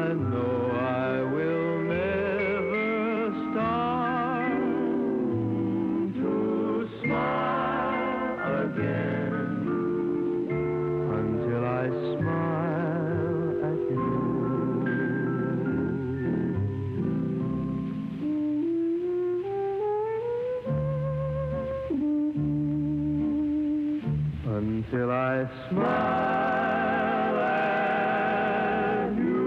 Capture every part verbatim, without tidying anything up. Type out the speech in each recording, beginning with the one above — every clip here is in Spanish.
I know I will never start to smile again until I smile at you. Until I smile at you.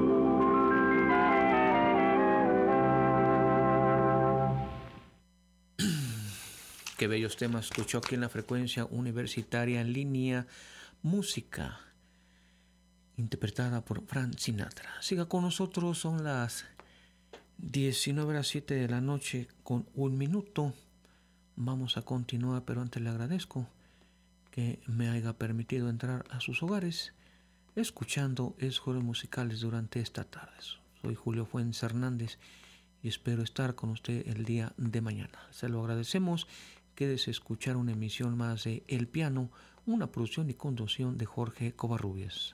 Qué bellos temas escuchó aquí en la frecuencia universitaria en línea. Música interpretada por Frank Sinatra. Siga con nosotros, son las diecinueve a las siete de la noche con un minuto. Vamos a continuar, pero antes le agradezco que me haya permitido entrar a sus hogares escuchando escuelas musicales durante esta tarde. Soy Julio Fuentes Hernández y espero estar con usted el día de mañana. Se lo agradecemos. Quédese a escuchar una emisión más de El Piano, una producción y conducción de Jorge Covarrubias.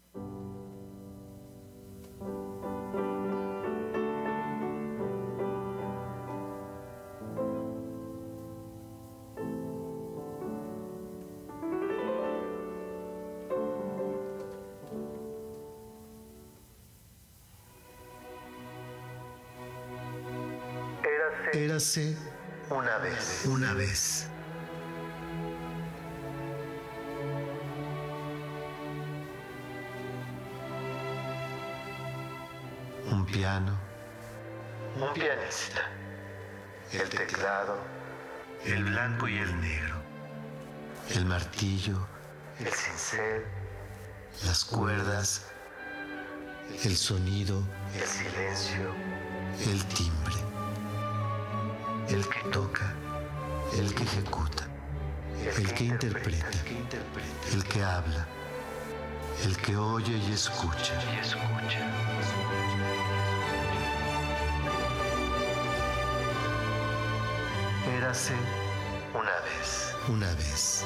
Érase una vez, una vez. Un piano, un pianista, el teclado, el blanco y el negro, el martillo, el cincel, las cuerdas, el sonido, el silencio, el timbre. El que toca, el que ejecuta, el que interpreta, el que habla, el que oye y escucha. Érase una vez, una vez.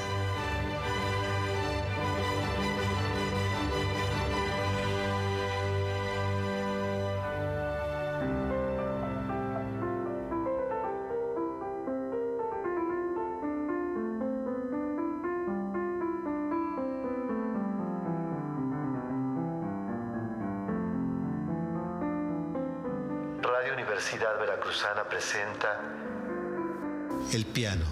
Radio Universidad Veracruzana presenta El Piano.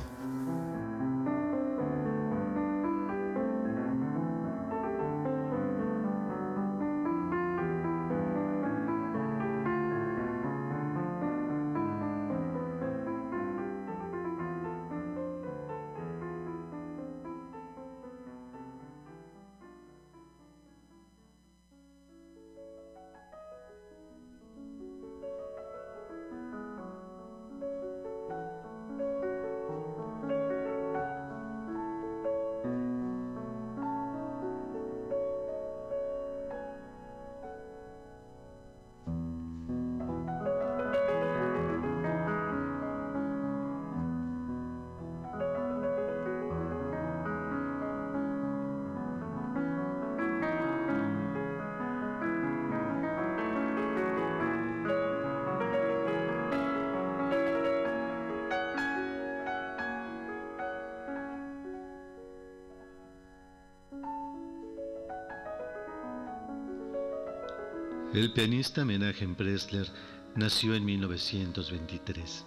El pianista Menachem Pressler nació en mil novecientos veintitrés.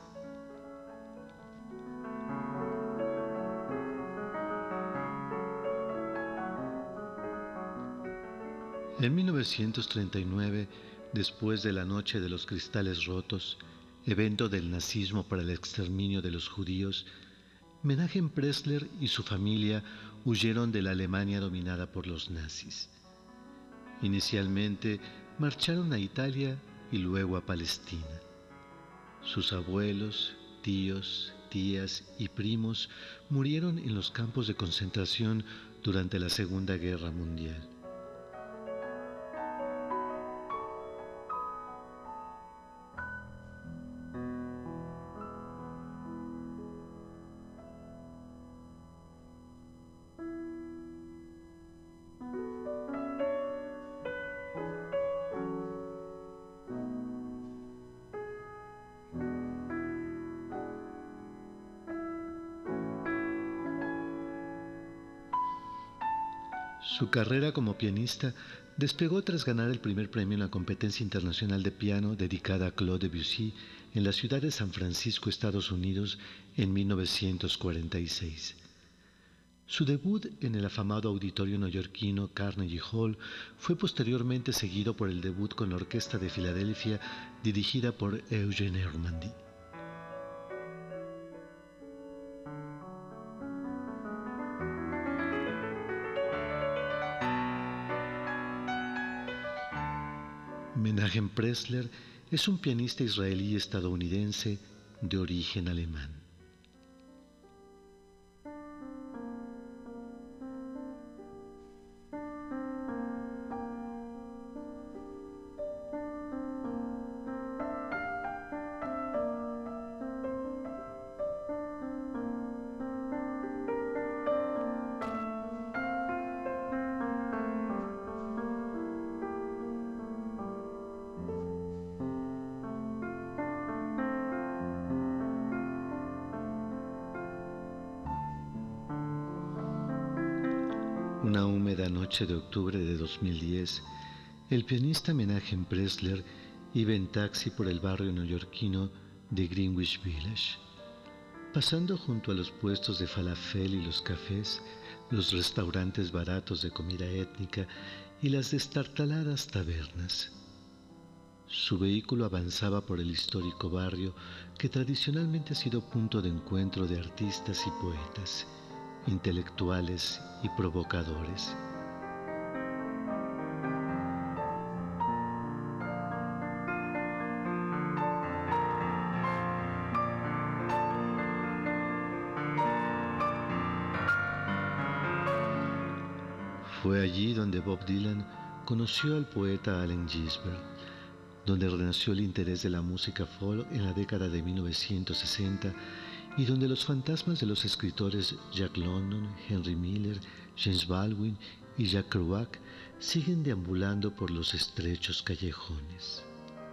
En mil novecientos treinta y nueve, después de la Noche de los Cristales Rotos, evento del nazismo para el exterminio de los judíos, Menachem Pressler y su familia huyeron de la Alemania dominada por los nazis. Inicialmente marcharon a Italia y luego a Palestina. Sus abuelos, tíos, tías y primos murieron en los campos de concentración durante la Segunda Guerra Mundial. Su carrera como pianista despegó tras ganar el primer premio en la competencia internacional de piano dedicada a Claude Debussy en la ciudad de San Francisco, Estados Unidos, en mil novecientos cuarenta y seis. Su debut en el afamado auditorio neoyorquino Carnegie Hall fue posteriormente seguido por el debut con la Orquesta de Filadelfia dirigida por Eugene Ormandy. Menachem Pressler es un pianista israelí-estadounidense de origen alemán. Una húmeda noche de octubre de dos mil diez, el pianista Menachem Pressler iba en taxi por el barrio neoyorquino de Greenwich Village, pasando junto a los puestos de falafel y los cafés, los restaurantes baratos de comida étnica y las destartaladas tabernas. Su vehículo avanzaba por el histórico barrio que tradicionalmente ha sido punto de encuentro de artistas y poetas, intelectuales y provocadores. Fue allí donde Bob Dylan conoció al poeta Allen Ginsberg, donde renació el interés de la música folk en la década de mil novecientos sesenta y donde los fantasmas de los escritores Jack London, Henry Miller, James Baldwin y Jack Kerouac siguen deambulando por los estrechos callejones.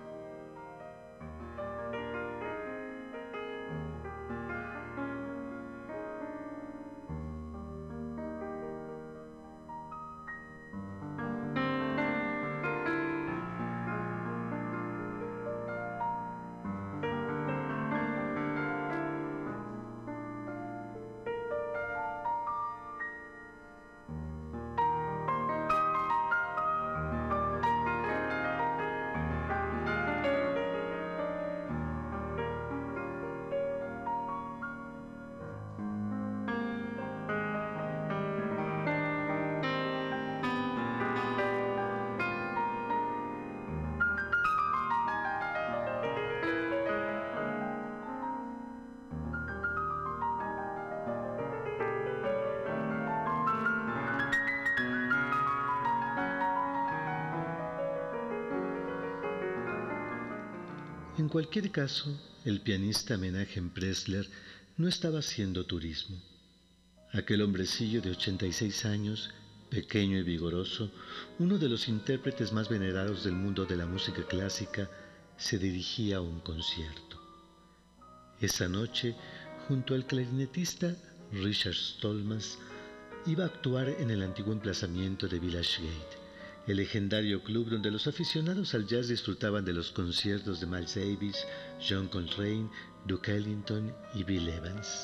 En cualquier caso, el pianista Menachem Pressler no estaba haciendo turismo. Aquel hombrecillo de ochenta y seis años, pequeño y vigoroso, uno de los intérpretes más venerados del mundo de la música clásica, se dirigía a un concierto. Esa noche, junto al clarinetista Richard Stallman, iba a actuar en el antiguo emplazamiento de Village Gate, el legendario club donde los aficionados al jazz disfrutaban de los conciertos de Miles Davis, John Coltrane, Duke Ellington y Bill Evans.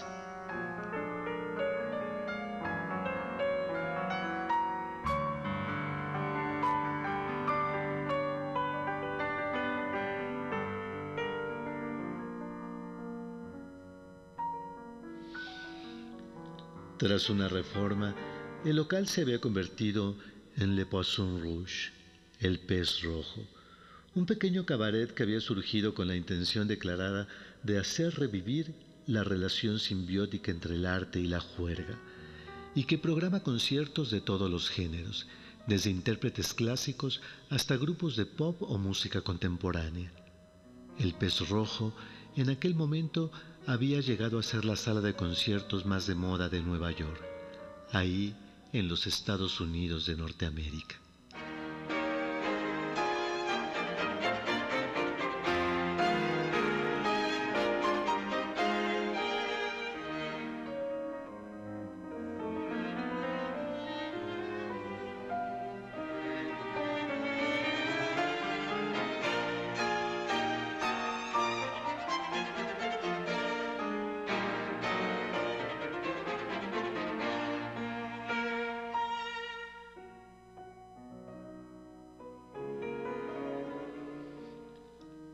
Tras una reforma, el local se había convertido en Le Poisson Rouge, el pez rojo, un pequeño cabaret que había surgido con la intención declarada de hacer revivir la relación simbiótica entre el arte y la juerga, y que programa conciertos de todos los géneros, desde intérpretes clásicos hasta grupos de pop o música contemporánea. El Pez Rojo, en aquel momento, había llegado a ser la sala de conciertos más de moda de Nueva York, ahí en los Estados Unidos de Norteamérica.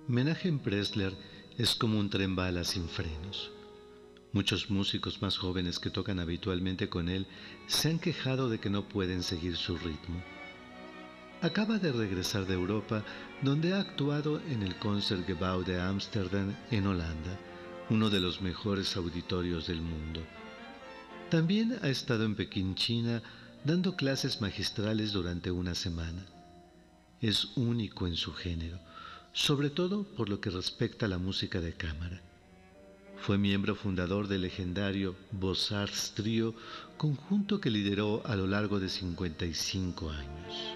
Menachem Pressler es como un tren bala sin frenos. Muchos músicos más jóvenes que tocan habitualmente con él se han quejado de que no pueden seguir su ritmo. Acaba de regresar de Europa, donde ha actuado en el Concertgebouw de Ámsterdam, en Holanda, uno de los mejores auditorios del mundo. También ha estado en Pekín, China, dando clases magistrales durante una semana. Es único en su género, sobre todo por lo que respecta a la música de cámara. Fue miembro fundador del legendario Beaux-Arts Trio, conjunto que lideró a lo largo de cincuenta y cinco años.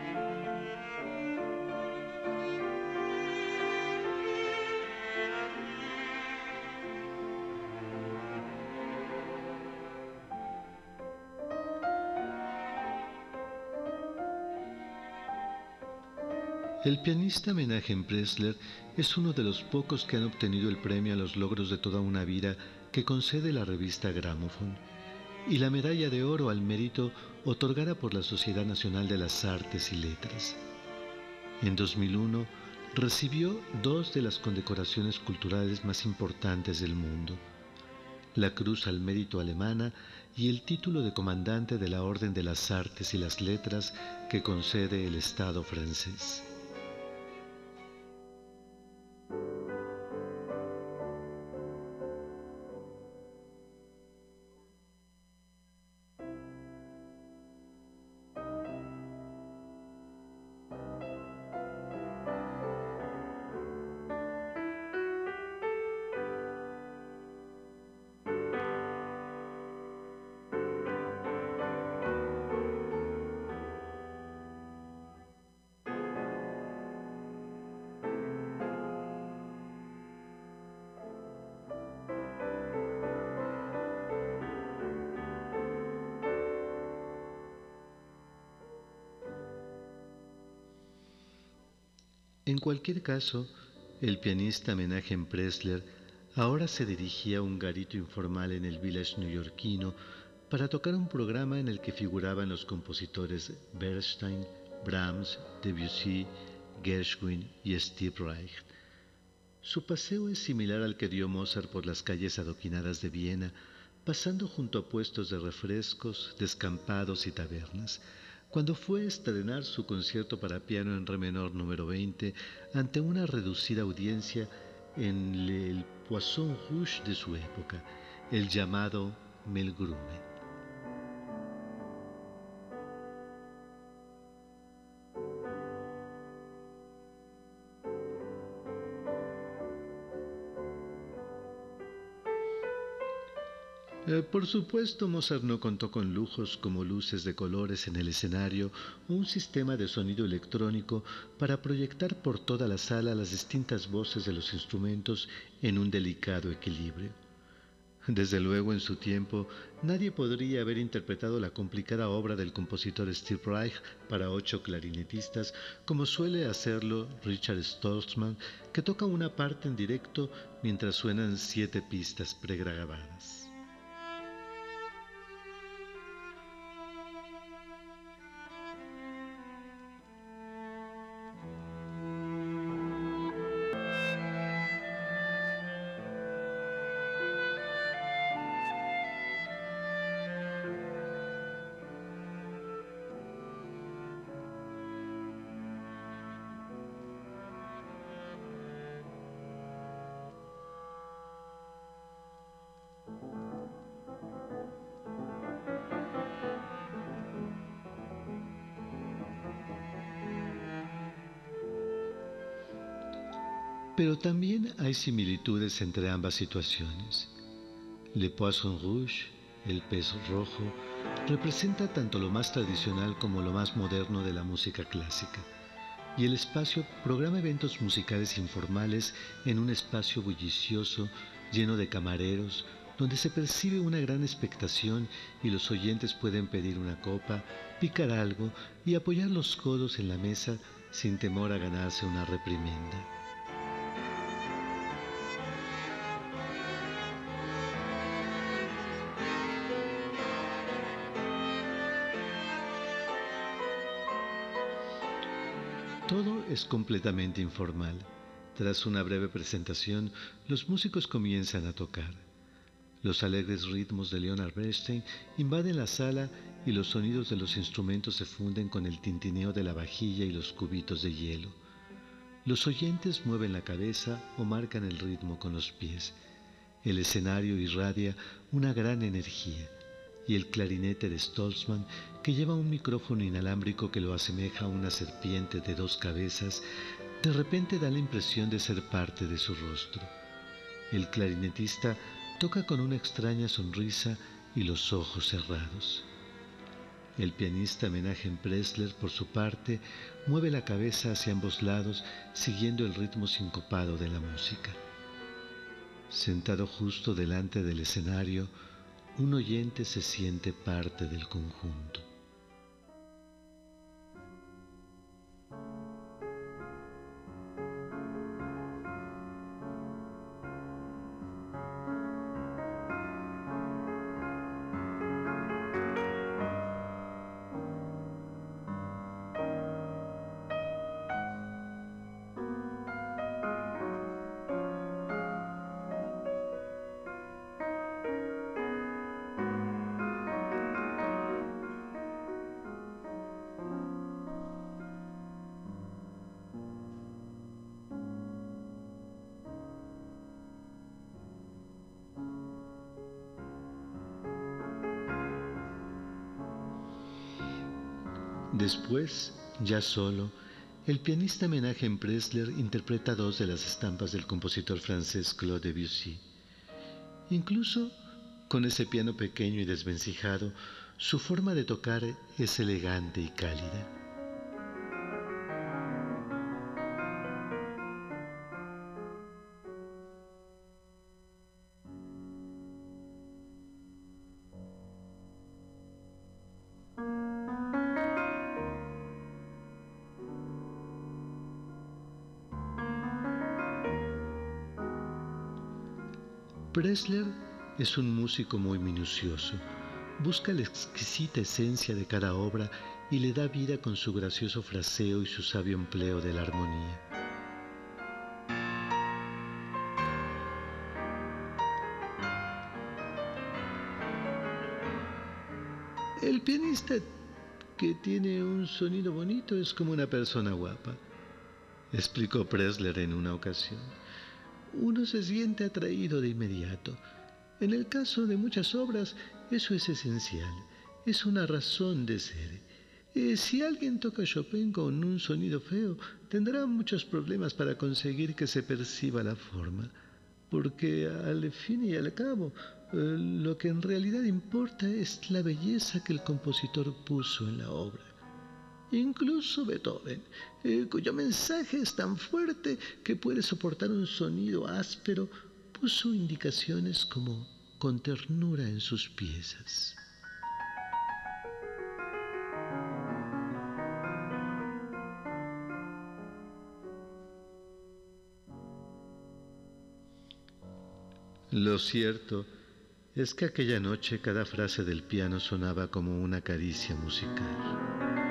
El pianista Menachem Pressler es uno de los pocos que han obtenido el premio a los logros de toda una vida que concede la revista Gramophone y la medalla de oro al mérito otorgada por la Sociedad Nacional de las Artes y Letras. En dos mil uno recibió dos de las condecoraciones culturales más importantes del mundo, la Cruz al Mérito alemana y el título de comandante de la Orden de las Artes y las Letras que concede el Estado francés. En cualquier caso, el pianista Menachem Pressler ahora se dirigía a un garito informal en el Village neoyorquino para tocar un programa en el que figuraban los compositores Bernstein, Brahms, Debussy, Gershwin y Steve Reich. Su paseo es similar al que dio Mozart por las calles adoquinadas de Viena, pasando junto a puestos de refrescos, descampados y tabernas, cuando fue a estrenar su concierto para piano en re menor número veinte ante una reducida audiencia en el Poisson Rouge de su época, el llamado Melgrume. Eh, por supuesto, Mozart no contó con lujos como luces de colores en el escenario o un sistema de sonido electrónico para proyectar por toda la sala las distintas voces de los instrumentos en un delicado equilibrio. Desde luego, en su tiempo, nadie podría haber interpretado la complicada obra del compositor Steve Reich para ocho clarinetistas, como suele hacerlo Richard Stolzmann, que toca una parte en directo mientras suenan siete pistas pregrabadas. Pero también hay similitudes entre ambas situaciones. Le Poisson Rouge, el pez rojo, representa tanto lo más tradicional como lo más moderno de la música clásica, y el espacio programa eventos musicales informales en un espacio bullicioso, lleno de camareros, donde se percibe una gran expectación y los oyentes pueden pedir una copa, picar algo y apoyar los codos en la mesa sin temor a ganarse una reprimenda. Todo es completamente informal, Tras una breve presentación, los músicos comienzan a tocar. Los alegres ritmos de Leonard Bernstein invaden la sala y los sonidos de los instrumentos se funden con el tintineo de la vajilla y los cubitos de hielo. Los oyentes mueven la cabeza o marcan el ritmo con los pies. El escenario irradia una gran energía y el clarinete de Stolzmann, que lleva un micrófono inalámbrico que lo asemeja a una serpiente de dos cabezas, de repente da la impresión de ser parte de su rostro. El clarinetista toca con una extraña sonrisa y los ojos cerrados. El pianista Menachem Pressler, por su parte, mueve la cabeza hacia ambos lados, siguiendo el ritmo sincopado de la música. Sentado justo delante del escenario, un oyente se siente parte del conjunto. Después, ya solo, el pianista Menachem Pressler interpreta dos de las estampas del compositor francés Claude Debussy. Incluso, con ese piano pequeño y desvencijado, su forma de tocar es elegante y cálida. Pressler es un músico muy minucioso. Busca la exquisita esencia de cada obra y le da vida con su gracioso fraseo y su sabio empleo de la armonía. El pianista que tiene un sonido bonito es como una persona guapa, explicó Pressler en una ocasión. Uno se siente atraído de inmediato. En el caso de muchas obras, eso es esencial, es una razón de ser. Eh, si alguien toca Chopin con un sonido feo, tendrá muchos problemas para conseguir que se perciba la forma, porque al fin y al cabo, eh, lo que en realidad importa es la belleza que el compositor puso en la obra. Incluso Beethoven, eh, cuyo mensaje es tan fuerte que puede soportar un sonido áspero, puso indicaciones como con ternura en sus piezas. Lo cierto es que aquella noche cada frase del piano sonaba como una caricia musical.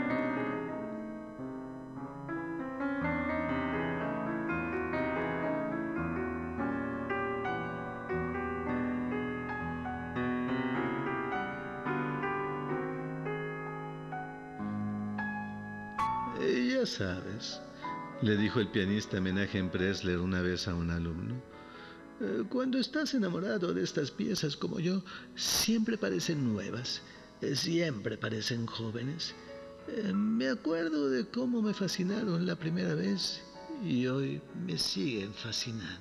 Ya sabes, le dijo el pianista Menachem Pressler una vez a un alumno, cuando estás enamorado de estas piezas como yo, siempre parecen nuevas, siempre parecen jóvenes. Me acuerdo de cómo me fascinaron la primera vez y hoy me siguen fascinando.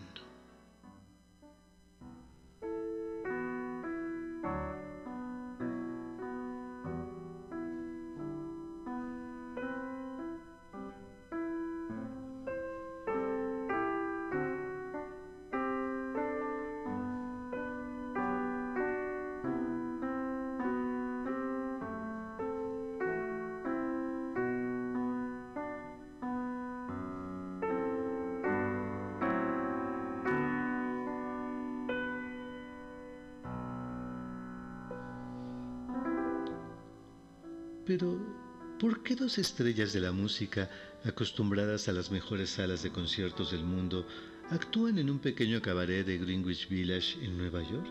Pero ¿Por qué dos estrellas de la música, acostumbradas a las mejores salas de conciertos del mundo, actúan en un pequeño cabaret de Greenwich Village en Nueva York?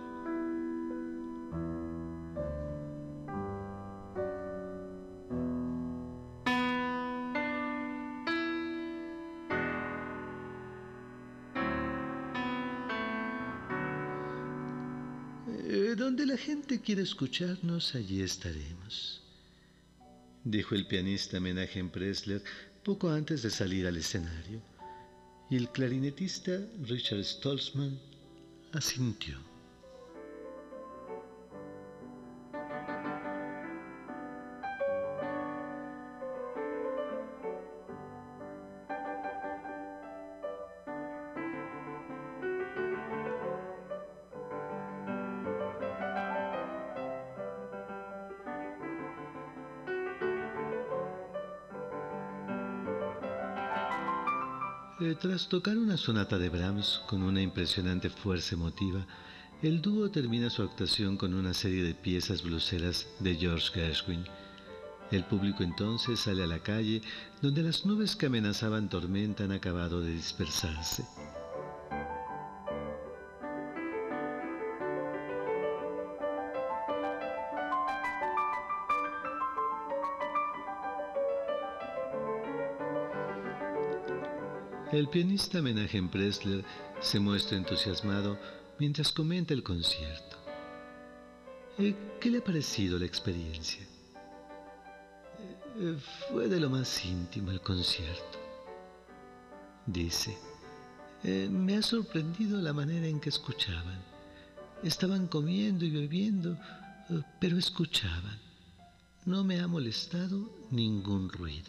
Eh, donde la gente quiere escucharnos, allí estaremos, dijo el pianista Menachem Pressler poco antes de salir al escenario, y el clarinetista Richard Stolzman asintió. Eh, tras tocar una sonata de Brahms con una impresionante fuerza emotiva, el dúo termina su actuación con una serie de piezas bluseras de George Gershwin. El público entonces sale a la calle, donde las nubes que amenazaban tormenta han acabado de dispersarse. El pianista Menachem Pressler se muestra entusiasmado mientras comenta el concierto. Eh, ¿Qué le ha parecido la experiencia? Eh, fue de lo más íntimo el concierto. Dice, eh, me ha sorprendido la manera en que escuchaban. Estaban comiendo y bebiendo, eh, pero escuchaban. No me ha molestado ningún ruido.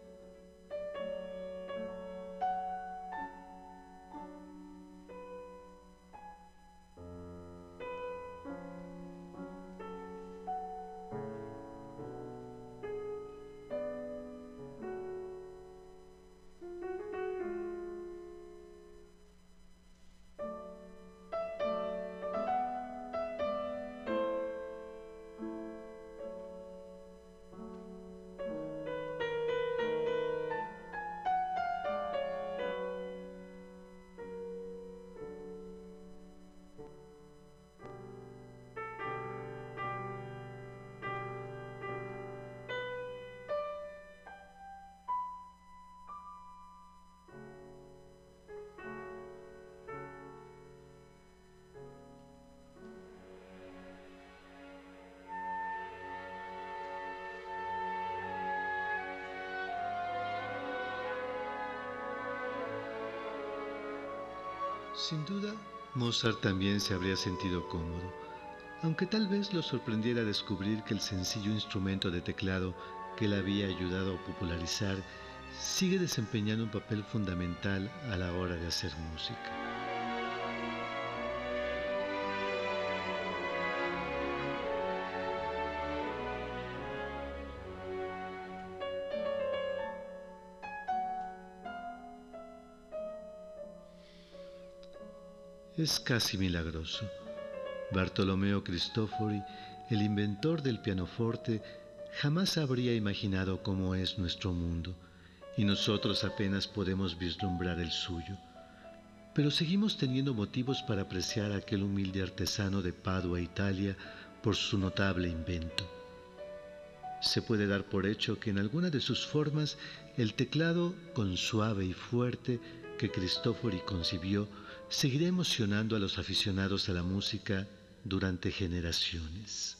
Sin duda, Mozart también se habría sentido cómodo, aunque tal vez lo sorprendiera descubrir que el sencillo instrumento de teclado que él había ayudado a popularizar sigue desempeñando un papel fundamental a la hora de hacer música. Es casi milagroso. Bartolomeo Cristofori, el inventor del pianoforte, jamás habría imaginado cómo es nuestro mundo, y nosotros apenas podemos vislumbrar el suyo. Pero seguimos teniendo motivos para apreciar a aquel humilde artesano de Padua, Italia, por su notable invento. Se puede dar por hecho que en alguna de sus formas el teclado, con suave y fuerte, que Cristofori concibió, seguirá emocionando a los aficionados a la música durante generaciones.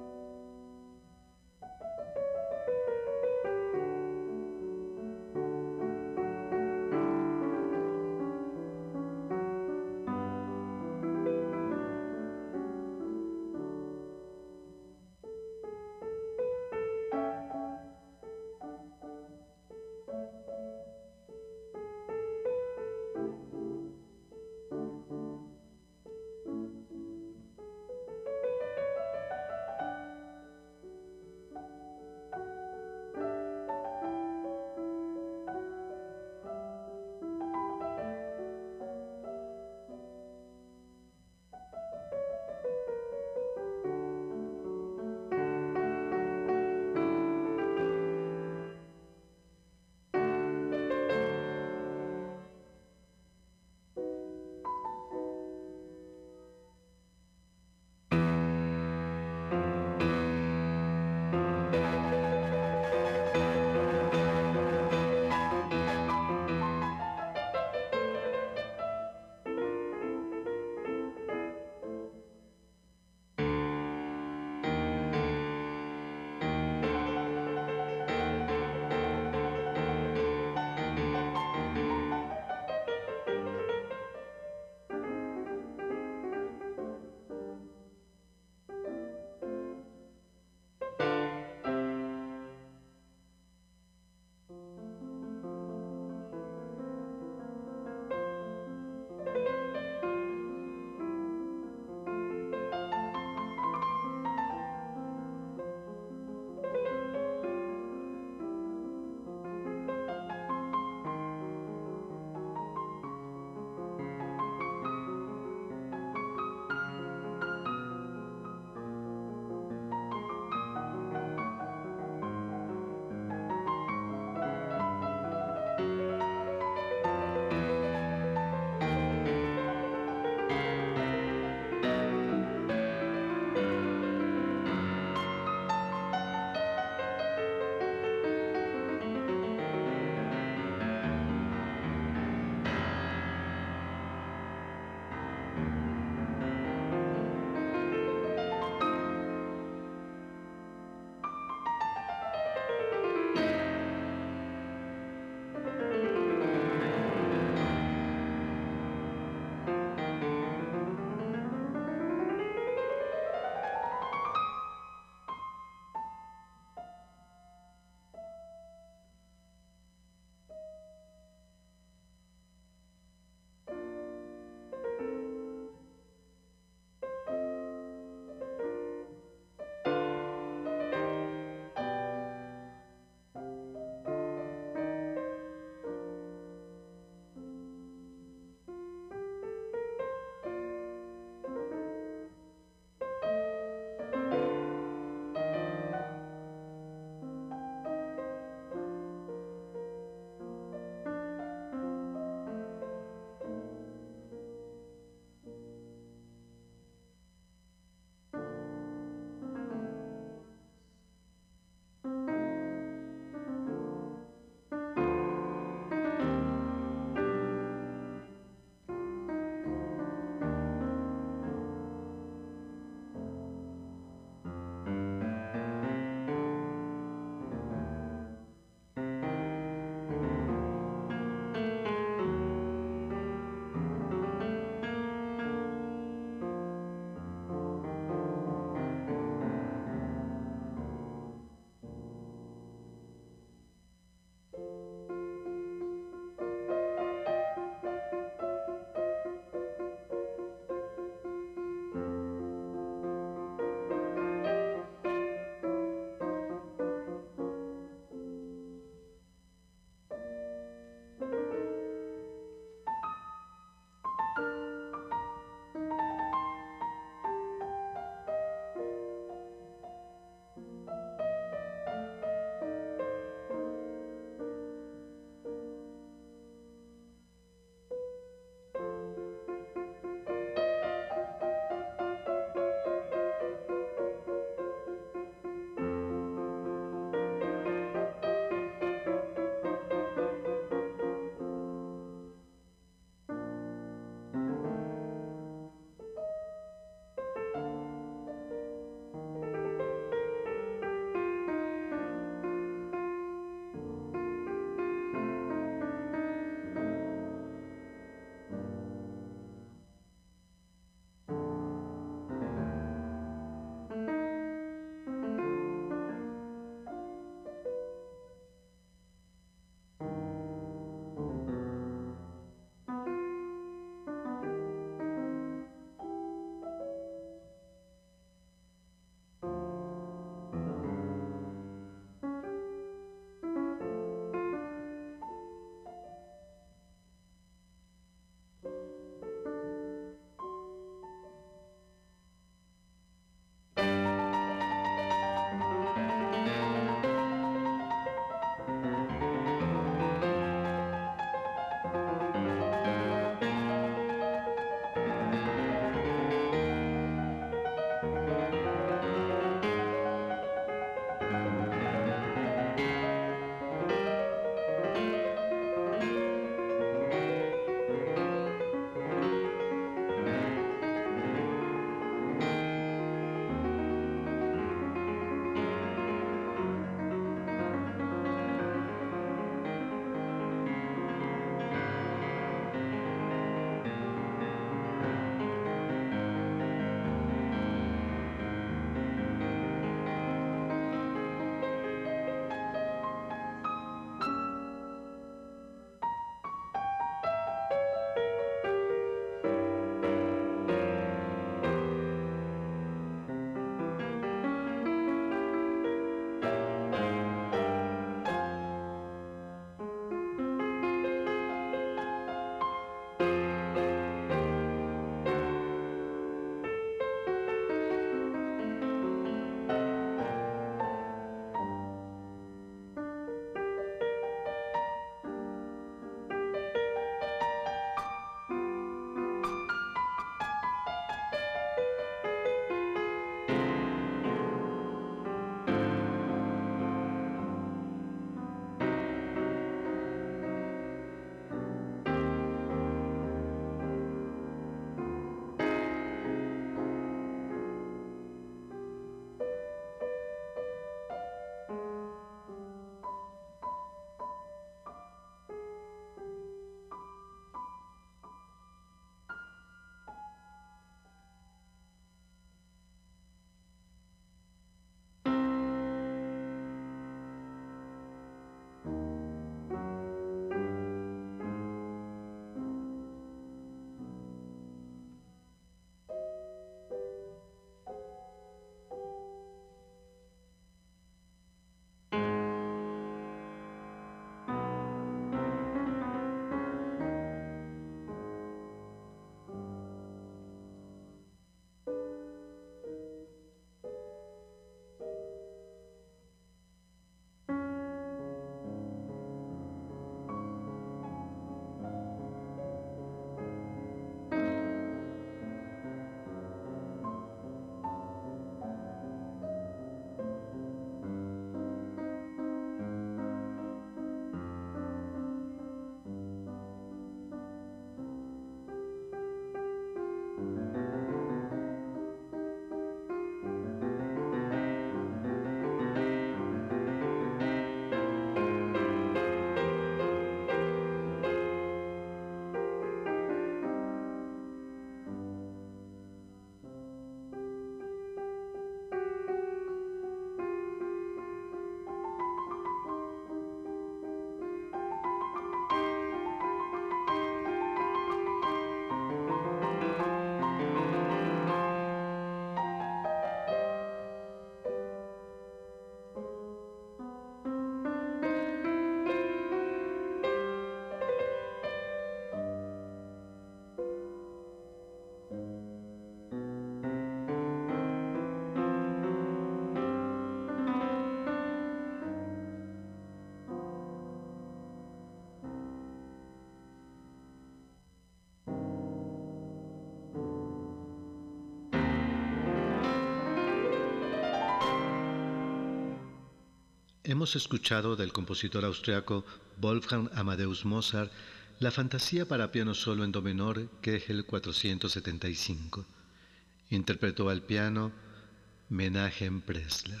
Hemos escuchado del compositor austriaco Wolfgang Amadeus Mozart la fantasía para piano solo en do menor K G L cuatrocientos setenta y cinco. Interpretó al piano Menachem Pressler.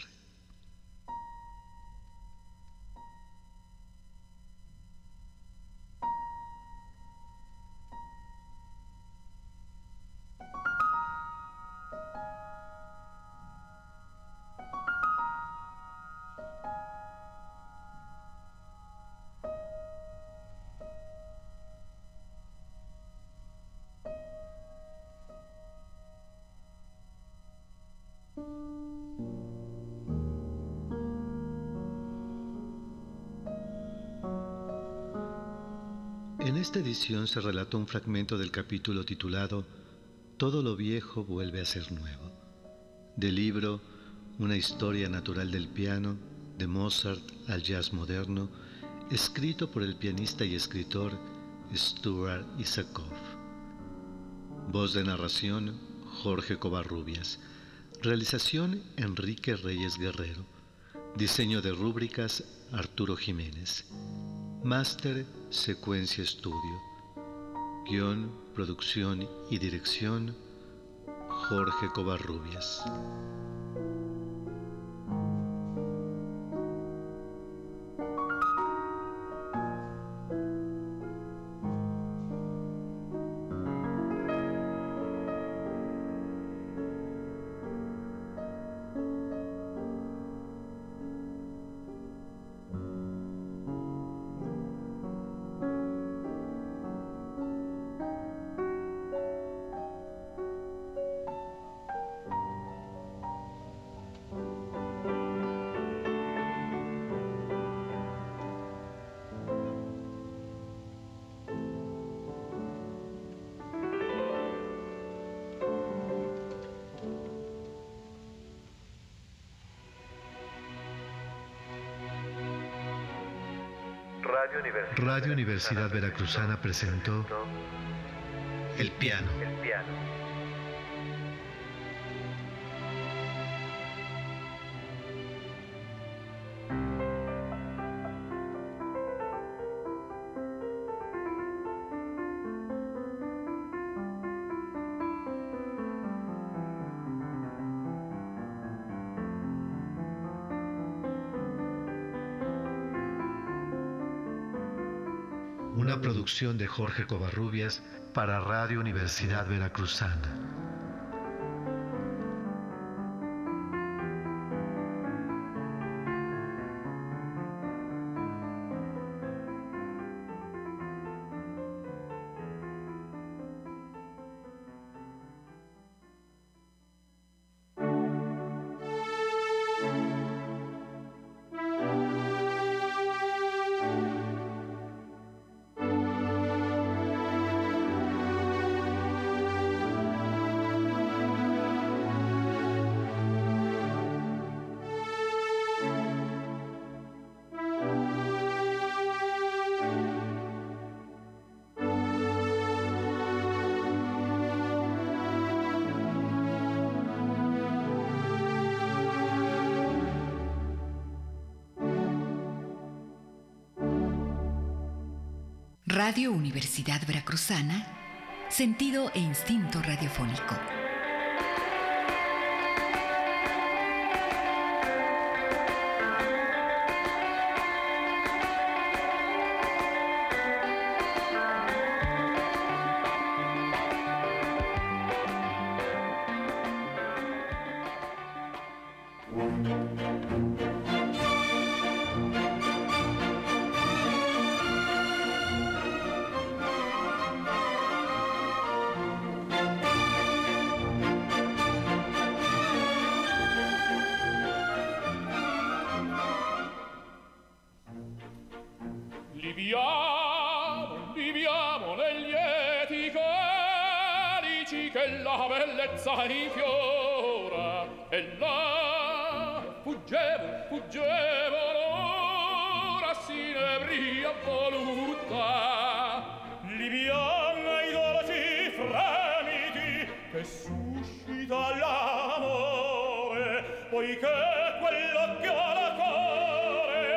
En esta edición se relató un fragmento del capítulo titulado Todo lo viejo vuelve a ser nuevo, del libro Una historia natural del piano, de Mozart al jazz moderno, escrito por el pianista y escritor Stuart Isakov. Voz de narración, Jorge Covarrubias. Realización, Enrique Reyes Guerrero. Diseño de rúbricas, Arturo Jiménez. Máster, Secuencia Estudio. Guión, producción y dirección, Jorge Covarrubias. Radio Universidad, Radio Universidad Veracruzana presentó El piano. El piano. Una producción de Jorge Covarrubias para Radio Universidad Veracruzana. Radio Universidad Veracruzana, sentido e instinto radiofónico. Viviamo, viviamo negli lieti calici che la bellezza infiora, e là fuggevo, fuggevo l'ora s'inebria voluta, liviana i dolci fremiti che suscita l'amore, poiché quello che ha la core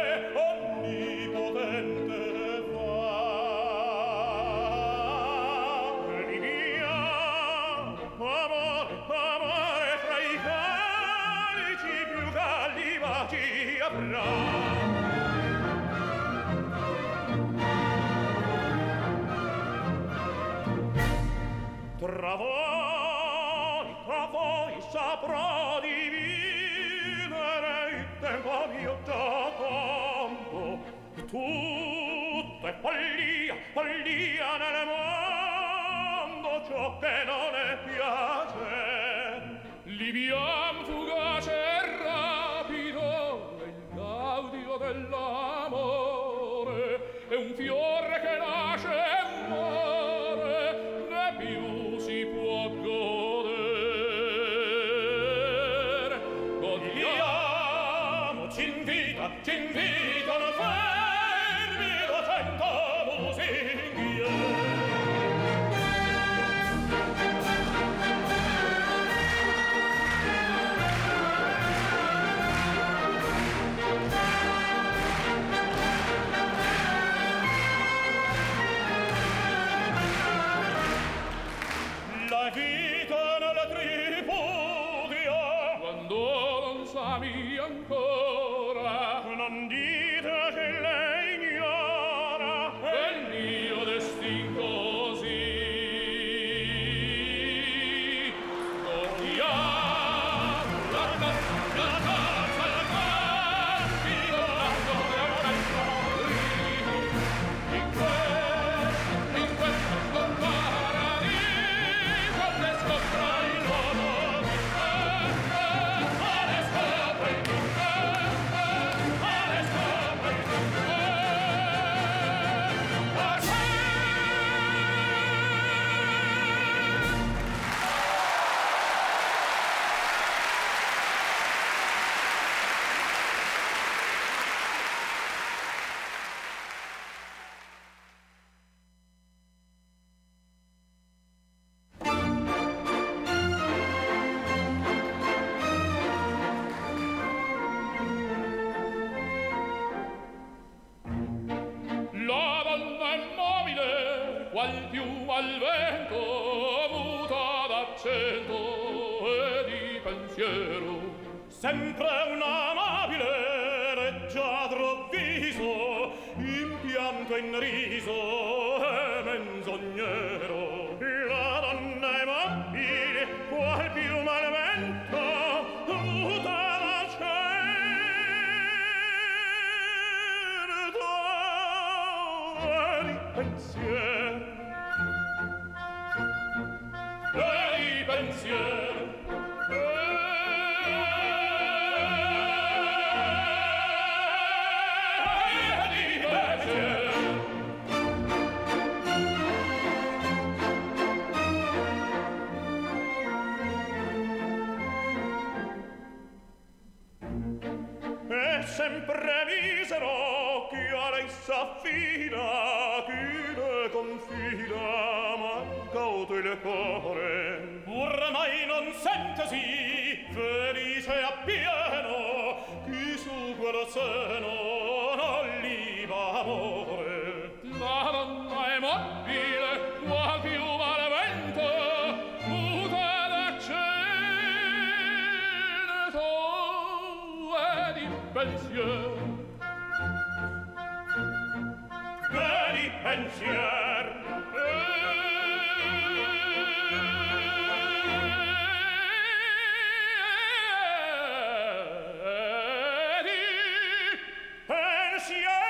Tra voi, tra voi saprò dividere il tempo mio da campo. Tutto è follia, follia nel mondo, ciò che non è piace. Liviam fugace e rapido è il gaudio dell'amore, è un fiore che nasce e muore, né più si può godere. Godiamo, ci invita, ci invitano fermi da cento lusinghiere. La vita nella tripudia, quando non savi ancora, non dite che lei ignora il mio destin così. Godiamo la tazza, la tazza, la campido, la gloria senza morire. In questo, in questo paradiso ne scopra il nuovo vivente, ma ne scopra il vivente, ma ne scopra il vivente. A sé! La donna immobile, qual più al vento, muta d'accento e di pensiero. Sempre un amabile reggiadro viso, impianto in riso e menzognero. La donna immobile, qual più al vento, muta d'accento e di pensiero. E di pensiero. E di pensiero. E sempre misero chi a lei s'affida, chi le confida, mancauto il cuore. Pur mai non sentesi felice appieno, chi su quel seno non liva amore. La donna è mobile, qual più al vento, muta d'accento e di pensiero. E di pensiero. E di pensiero.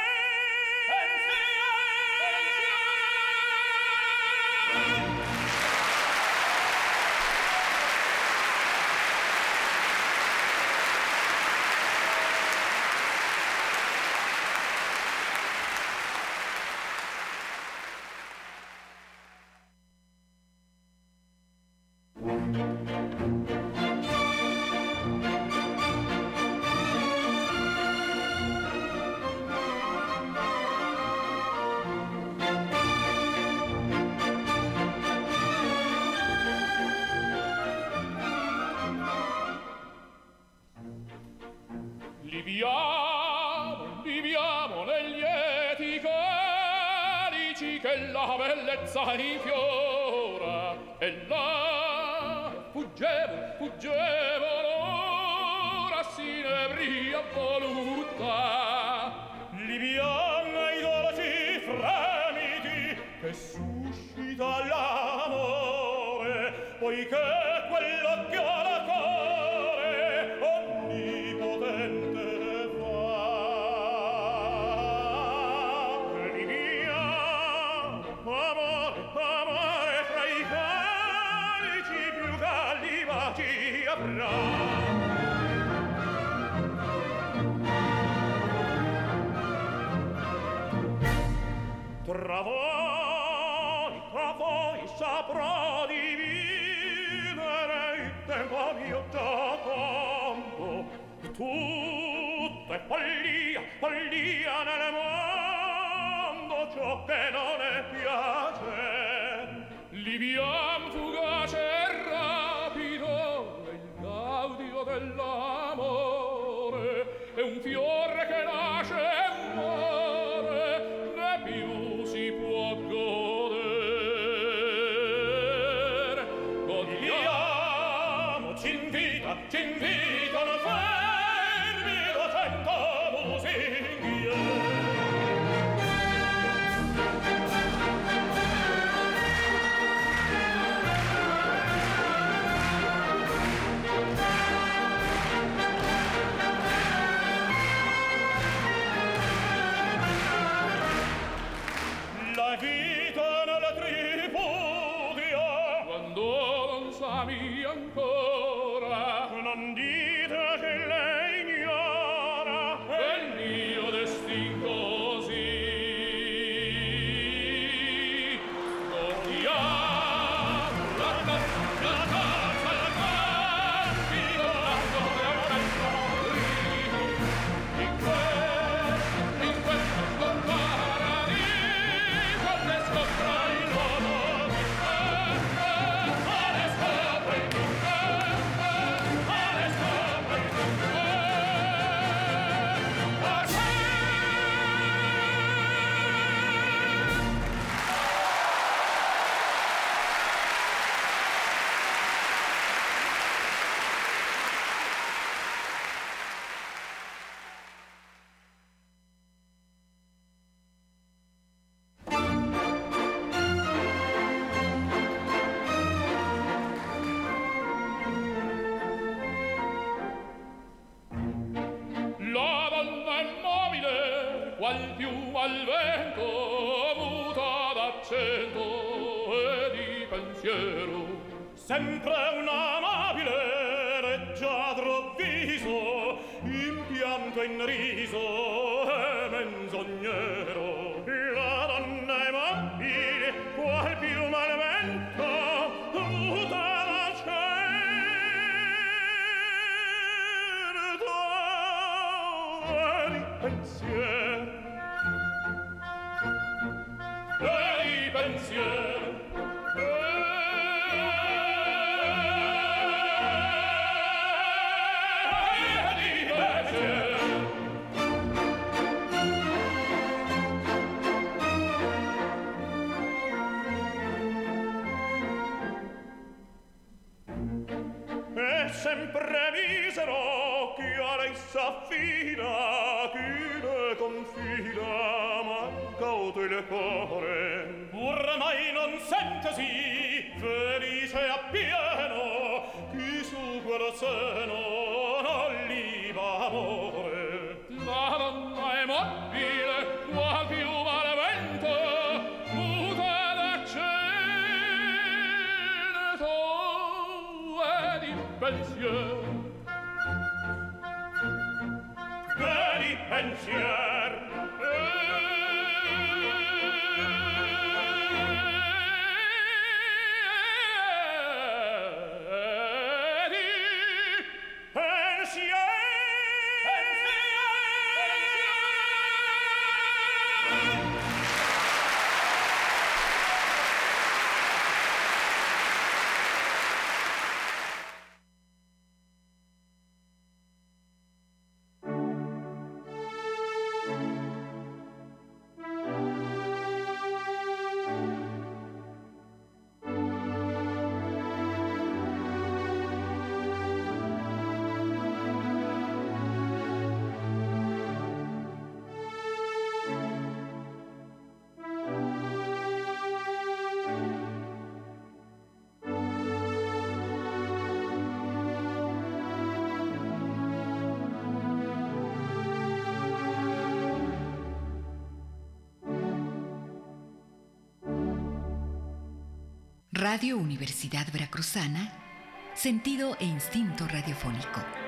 Liviamo, liviamo negli lieti calici che la bellezza infiora, e là fuggevo, fuggevo l'ora si nebria voluta. Liviana i dolci fremiti che suscita l'amore, poiché quello che ha la core onnipotente fa. Liviana, amore, amore, fra i calici più caldi baci avrà. Tra voi, tra voi saprò dividere il tempo mio da tanto. Tutto è follia, follia nel mondo, ciò che non è piace. Liviam fugace e rapido è il gaudio dell'amore, è un fiore che nasce e muore, né più si può godere. Godiamo, ci invita, ci invitano fermi da cento musiche. La vita nella tripudia, quando non sami ancora, non dite che lei ignora è il mio destin così. Godiamo la tazza, la tazza, la cantico, la gloria del sorriso. In questo, in questo paradiso ne scopra il modo di stare, ne scopra il modo, ne scopra il modo. La donna immobile, qual più al vento, muta d'accento e di pensiero. Sempre un amabile leggiadro viso, impianto in riso e menzognero. La donna immobile, qual più al vento, muta d'accento e di pensiero. E di pensiero. E di pensiero. E sempre misero chi a lei s'affida, chi le confida, mancauto il cuore. Pur mai non sentesi felice appieno, chi su quel seno non liba amore. La donna è mobile, qual più al vento, muta d'accento e di pensiero. E di pensiero. E di pensiero. Radio Universidad Veracruzana, sentido e instinto radiofónico.